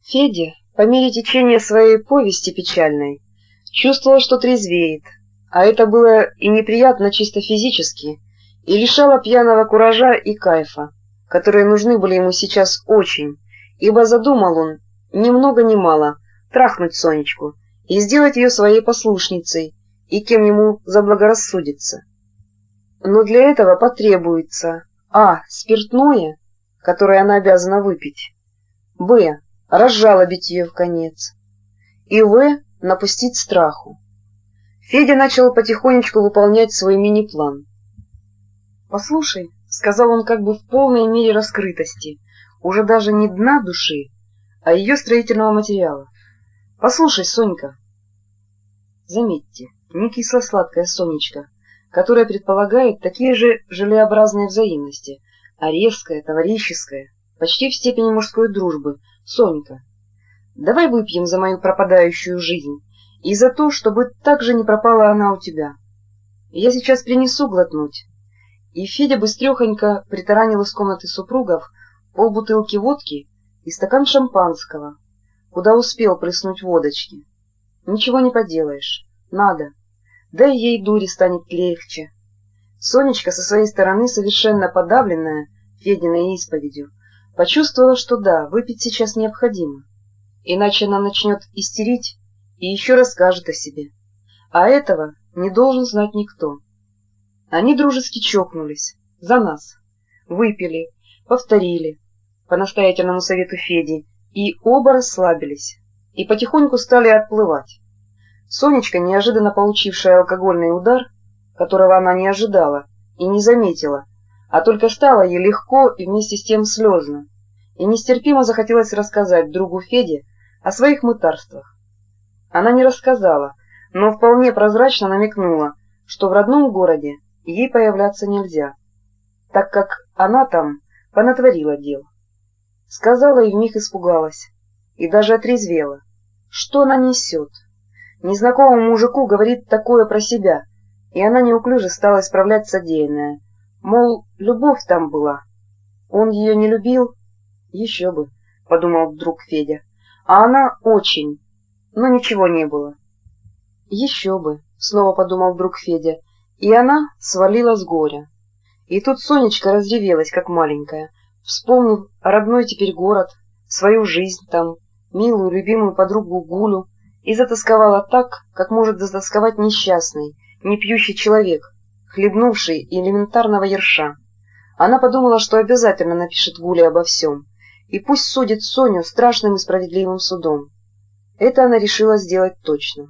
Федя, по мере течения своей повести печальной, чувствовал, что трезвеет, а это было и неприятно чисто физически, и лишало пьяного куража и кайфа, которые нужны были ему сейчас очень, ибо задумал он, ни много ни мало, трахнуть Сонечку и сделать ее своей послушницей, и кем ему заблагорассудится. Но для этого потребуется спиртное, которое она обязана выпить, разжалобить ее вконец, и напустить страху. Федя начал потихонечку выполнять свой мини-план. «Послушай», — сказал он как бы в полной мере раскрытости, уже даже не дна души, а ее строительного материала. «Послушай, Сонька». Заметьте, не кисло-сладкая Сонечка, которая предполагает такие же желеобразные взаимности, а резкая, товарищеская, почти в степени мужской дружбы, Сонька. Давай выпьем за мою пропадающую жизнь и за то, чтобы так же не пропала она у тебя. Я сейчас принесу глотнуть. И Федя быстрехонько притаранил из комнаты супругов полбутылки водки и стакан шампанского, куда успел плеснуть водочки. Ничего не поделаешь, надо. Да и ей дури станет легче. Сонечка со своей стороны, совершенно подавленная Фединой исповедью, почувствовала, что да, выпить сейчас необходимо, иначе она начнет истерить и еще расскажет о себе, а этого не должен знать никто. Они дружески чокнулись, за нас, выпили, повторили, по настоятельному совету Феди, и оба расслабились, и потихоньку стали отплывать. Сонечка, неожиданно получившая алкогольный удар, которого она не ожидала и не заметила, а только стало ей легко и вместе с тем слезно, и нестерпимо захотелось рассказать другу Феде о своих мытарствах. Она не рассказала, но вполне прозрачно намекнула, что в родном городе ей появляться нельзя, так как она там понатворила дел. Сказала и вмиг испугалась, и даже отрезвела. Что она несет? Незнакомому мужику говорит такое про себя, и она неуклюже стала исправлять содеянное. Мол, любовь там была. Он ее не любил? Еще бы, — подумал вдруг Федя. А она очень. Но ничего не было. Еще бы, — снова подумал вдруг Федя. И она свалила с горя. И тут Сонечка разревелась, как маленькая, вспомнив родной теперь город, свою жизнь там, милую, любимую подругу Гулю, и затасковала так, как может затасковать несчастный, не пьющий человек, хлебнувший элементарного ерша. Она подумала, что обязательно напишет Гуле обо всем, и пусть судит Соню страшным и справедливым судом. Это она решила сделать точно.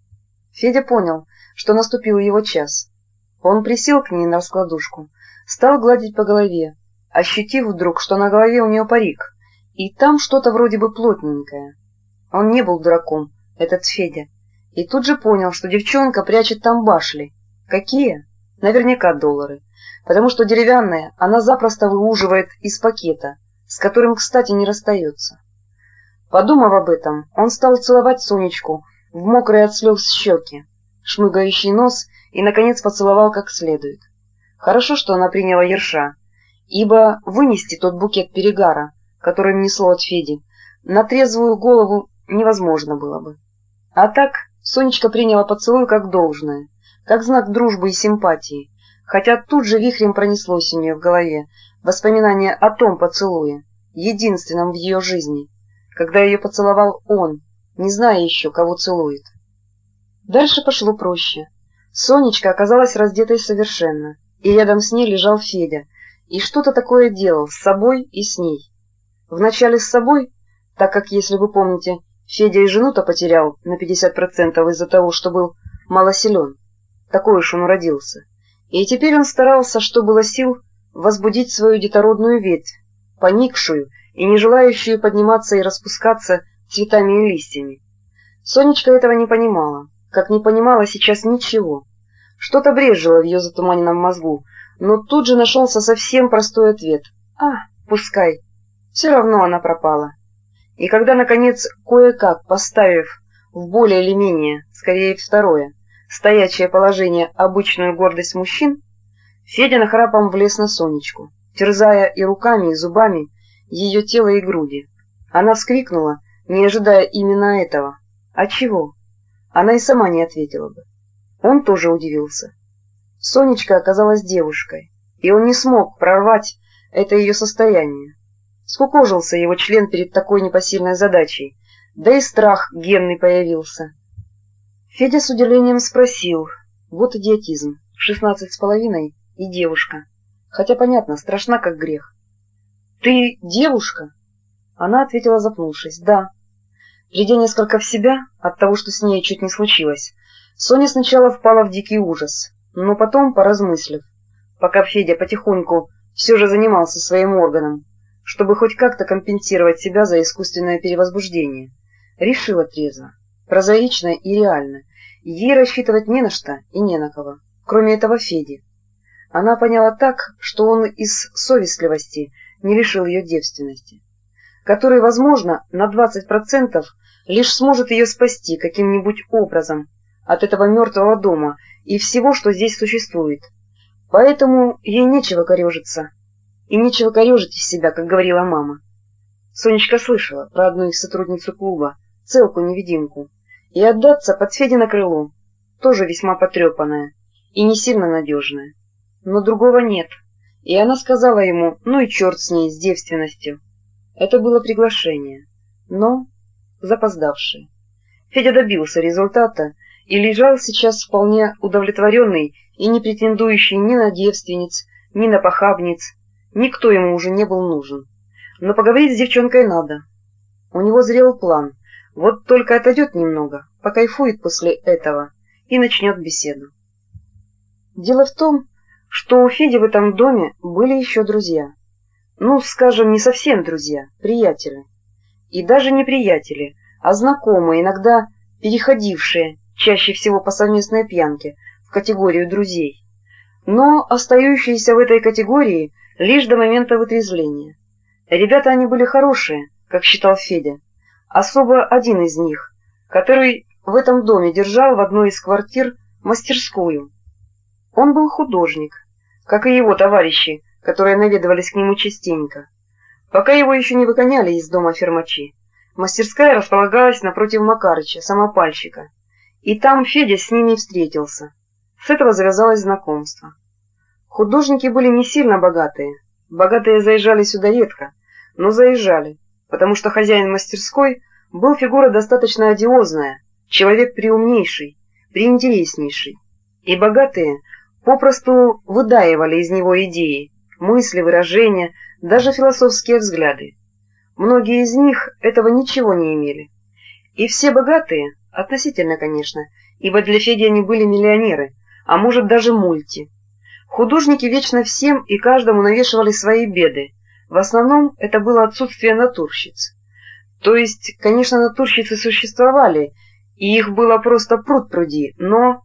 Федя понял, что наступил его час. Он присел к ней на раскладушку, стал гладить по голове, ощутив вдруг, что на голове у нее парик, и там что-то вроде бы плотненькое. Он не был дураком, этот Федя, и тут же понял, что девчонка прячет там башли. Какие? Наверняка доллары, потому что деревянные она запросто выуживает из пакета, с которым, кстати, не расстается. Подумав об этом, он стал целовать Сонечку в мокрые от слез щеки, шмыгающий нос, и, наконец, поцеловал как следует. Хорошо, что она приняла ерша, ибо вынести тот букет перегара, который несло от Феди, на трезвую голову невозможно было бы. А так Сонечка приняла поцелуй как должное, как знак дружбы и симпатии, хотя тут же вихрем пронеслось у нее в голове воспоминание о том поцелуе, единственном в ее жизни, когда ее поцеловал он, не зная еще, кого целует. Дальше пошло проще. Сонечка оказалась раздетой совершенно, и рядом с ней лежал Федя, и что-то такое делал с собой и с ней. Вначале с собой, так как, если вы помните, Федя и жену-то потерял на 50% из-за того, что был малосилен. Такой уж он уродился. И теперь он старался, что было сил, возбудить свою детородную ветвь, поникшую и не желающую подниматься и распускаться цветами и листьями. Сонечка этого не понимала, как не понимала сейчас ничего. Что-то брежило в ее затуманенном мозгу, но тут же нашелся совсем простой ответ. Пускай. Все равно она пропала. И когда, наконец, кое-как поставив в более или менее, скорее второе, стоячее положение обычную гордость мужчин, Федя нахрапом влез на Сонечку, терзая и руками, и зубами ее тело и груди. Она вскрикнула, не ожидая именно этого. А чего? Она и сама не ответила бы. Он тоже удивился. Сонечка оказалась девушкой, и он не смог прорвать это ее состояние. Скукожился его член перед такой непосильной задачей, да и страх генный появился. Федя с удивлением спросил: вот идиотизм, 16,5 и девушка. Хотя, понятно, страшна как грех. — Ты девушка? Она ответила, запнувшись: — да. Придя несколько в себя от того, что с ней чуть не случилось, Соня сначала впала в дикий ужас, но потом, поразмыслив, пока Федя потихоньку все же занимался своим органом, чтобы хоть как-то компенсировать себя за искусственное перевозбуждение, решила трезво, прозаично и реально, ей рассчитывать не на что и не на кого, кроме этого Феди. Она поняла так, что он из совестливости не лишил ее девственности, который, возможно, на 20% лишь сможет ее спасти каким-нибудь образом от этого мертвого дома и всего, что здесь существует. Поэтому ей нечего корежиться, и нечего корежить из себя, как говорила мама. Сонечка слышала про одну их сотрудницу клуба, целку-невидимку, и отдаться под Федино крыло, тоже весьма потрепанная и не сильно надежная. Но другого нет, и она сказала ему: ну и черт с ней, с девственностью. Это было приглашение, но запоздавшее. Федя добился результата и лежал сейчас вполне удовлетворенный и не претендующий ни на девственниц, ни на похабниц. Никто ему уже не был нужен. Но поговорить с девчонкой надо. У него зрел план. Вот только отойдет немного, покайфует после этого и начнет беседу. Дело в том, что у Феди в этом доме были еще друзья. Ну, скажем, не совсем друзья, приятели. И даже не приятели, а знакомые, иногда переходившие, чаще всего по совместной пьянке, в категорию друзей, но остающиеся в этой категории лишь до момента вытрезвления. Ребята они были хорошие, как считал Федя, особо один из них, который в этом доме держал в одной из квартир мастерскую. Он был художник, как и его товарищи, которые наведывались к нему частенько. Пока его еще не выгоняли из дома фермачи, мастерская располагалась напротив Макарыча, самопальщика, и там Федя с ними встретился. С этого завязалось знакомство. Художники были не сильно богатые. Богатые заезжали сюда редко, но заезжали, потому что хозяин мастерской был фигура достаточно одиозная, человек приумнейший, приинтереснейший. И богатые попросту выдаивали из него идеи, мысли, выражения, даже философские взгляды. Многие из них этого ничего не имели. И все богатые, относительно, конечно, ибо для Феди они были миллионеры, а может даже мульти. Художники вечно всем и каждому навешивали свои беды. В основном это было отсутствие натурщиц. То есть, конечно, натурщицы существовали, и их было просто пруд-пруди, но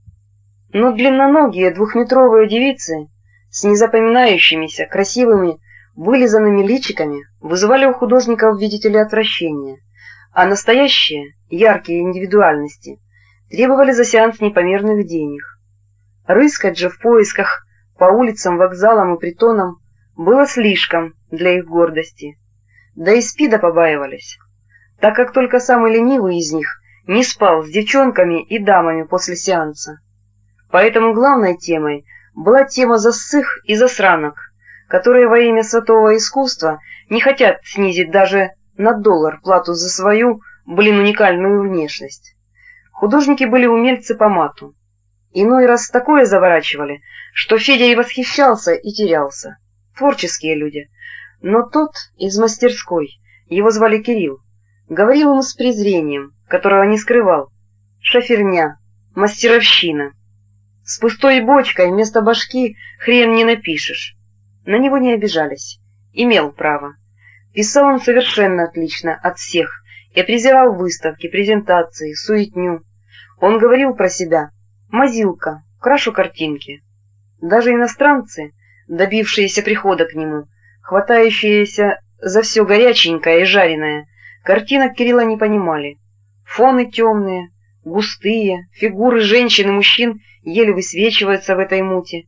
длинноногие двухметровые девицы с незапоминающимися, красивыми, вылизанными личиками вызывали у художников, видите ли, отвращение, а настоящие, яркие индивидуальности требовали за сеанс непомерных денег. Рыскать же в поисках по улицам, вокзалам и притонам было слишком для их гордости, да и спида побаивались, так как только самый ленивый из них не спал с девчонками и дамами после сеанса. Поэтому главной темой была тема засых и засранок, которые во имя святого искусства не хотят снизить даже на $1 плату за свою, уникальную внешность. Художники были умельцы по мату. Иной раз такое заворачивали, что Федя и восхищался, и терялся. Творческие люди. Но тот из мастерской, его звали Кирилл, говорил ему с презрением, которого не скрывал: шоферня, мастеровщина. С пустой бочкой вместо башки хрен не напишешь. На него не обижались. Имел право. Писал он совершенно отлично от всех и презирал выставки, презентации, суетню. Он говорил про себя: мазилка, крашу картинки. Даже иностранцы, добившиеся прихода к нему, хватающиеся за все горяченькое и жареное, картинок Кирилла не понимали. Фоны темные, густые, фигуры женщин и мужчин еле высвечиваются в этой муте.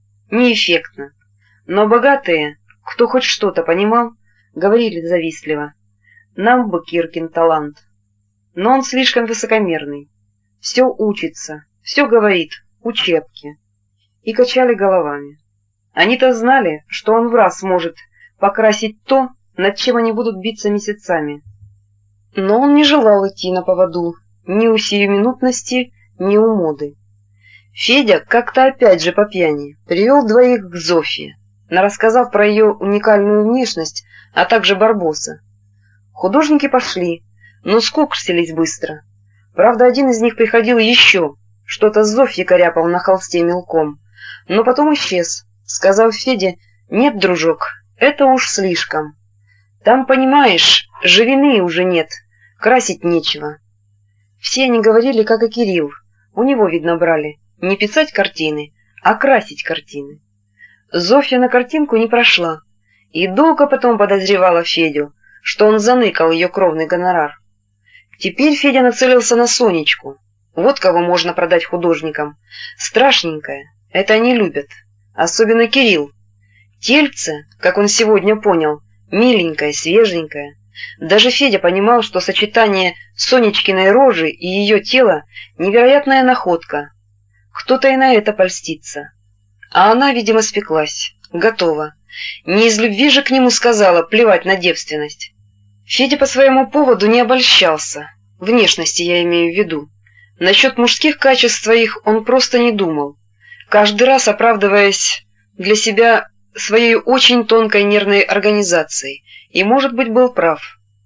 Неэффектно. Но богатые, кто хоть что-то понимал, говорили завистливо: Нам бы Киркин талант. Но он слишком высокомерный. Все учится, все говорит, учебки. И качали головами. Они-то знали, что он в раз может покрасить то, над чем они будут биться месяцами. Но он не желал идти на поводу ни у сиюминутности, ни у моды. Федя как-то опять же по пьяни привел двоих к Зофье, нарассказав про ее уникальную внешность, а также Барбоса. Художники пошли, но скуксились быстро. Правда, один из них приходил еще, что-то Зофье коряпал на холсте мелком, но потом исчез, сказав Феде: «Нет, дружок, это уж слишком. Там, понимаешь, живины уже нет, красить нечего». Все они говорили, как и Кирилл, у него, видно, брали не писать картины, а красить картины. Зофья на картинку не прошла, и долго потом подозревала Федю, что он заныкал ее кровный гонорар. Теперь Федя нацелился на Сонечку. Вот кого можно продать художникам. Страшненькая, это они любят, особенно Кирилл. Тельце, как он сегодня понял, миленькое, свеженькое. Даже Федя понимал, что сочетание Сонечкиной рожи и ее тела — невероятная находка. Кто-то и на это польстится. А она, видимо, спеклась, готова. Не из любви же к нему сказала плевать на девственность. Федя по своему поводу не обольщался, внешности я имею в виду. Насчет мужских качеств своих он просто не думал, каждый раз оправдываясь для себя своей очень тонкой нервной организацией, и, может быть, был прав.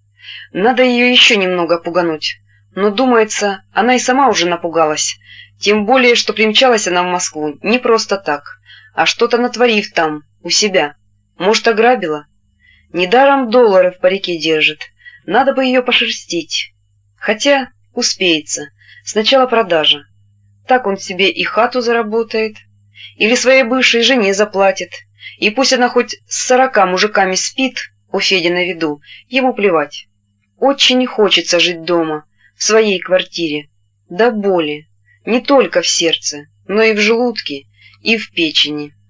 Надо ее еще немного пугануть, но, думается, она и сама уже напугалась, тем более, что примчалась она в Москву не просто так, а что-то натворив там, у себя. Может, ограбила? Недаром доллары в парике держит, надо бы ее пошерстить. Хотя успеется, сначала продажа. Так он себе и хату заработает, или своей бывшей жене заплатит, и пусть она хоть с 40 мужиками спит у Феди на виду, ему плевать. Очень хочется жить дома, в своей квартире, до боли, не только в сердце, но и в желудке, и в печени.